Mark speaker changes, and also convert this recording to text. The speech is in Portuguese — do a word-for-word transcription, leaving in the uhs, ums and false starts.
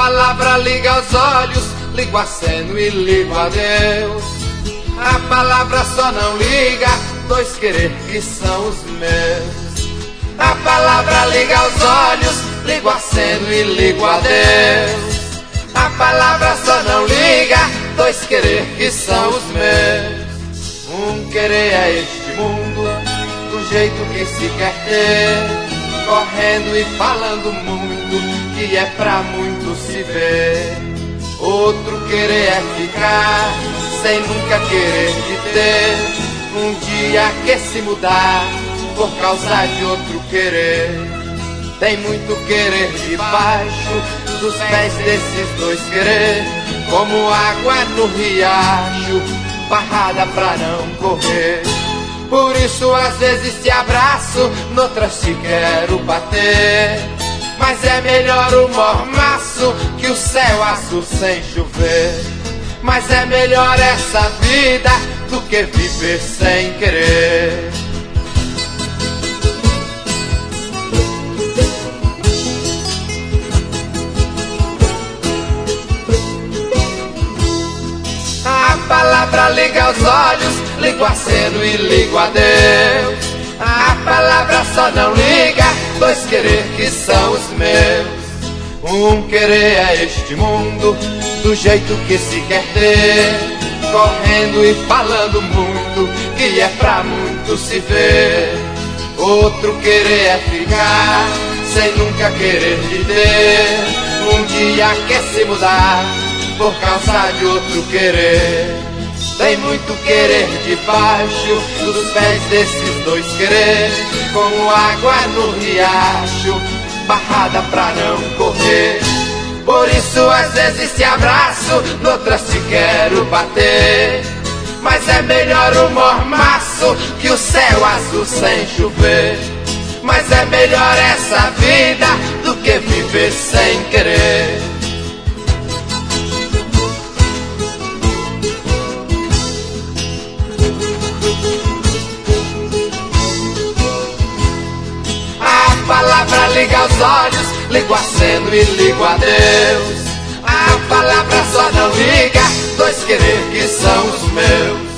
Speaker 1: palavra liga os olhos, ligo a aceno e ligo a Deus. A palavra só não liga dois querer que são os meus. A palavra liga os olhos, ligo a aceno e ligo a Deus. A palavra só não liga dois querer que são os meus. Um querer é este mundo, do jeito que se quer ter, correndo e falando muito, que é pra muito se ver. Outro querer é ficar, sem nunca querer de ter, um dia que se mudar, por causa de outro querer. Tem muito querer debaixo dos pés desses dois querer, como água no riacho, barrada pra não correr. Por isso às vezes te abraço, noutras te quero bater, mas é melhor o mormaço que o céu azul sem chover. Mas é melhor essa vida do que viver sem querer. A palavra liga os olhos, ligo a aceno e ligo a Deus. A palavra só não liga dois querer que são os meus. Um querer é este mundo, do jeito que se quer ter, correndo e falando muito, que é pra muito se ver. Outro querer é ficar, sem nunca querer de ter, um dia quer se mudar, por causa de outro querer. Tem muito querer debaixo dos pés desses dois querer, como água no riacho, barrada pra não correr. Por isso às vezes te abraço, noutras te quero bater, mas é melhor o mormaço que o céu azul sem chover. Mas é melhor essa vida do que viver sem querer. A palavra liga os olhos, ligo a aceno e ligo a Deus. A palavra só não liga dois querer que são os meus.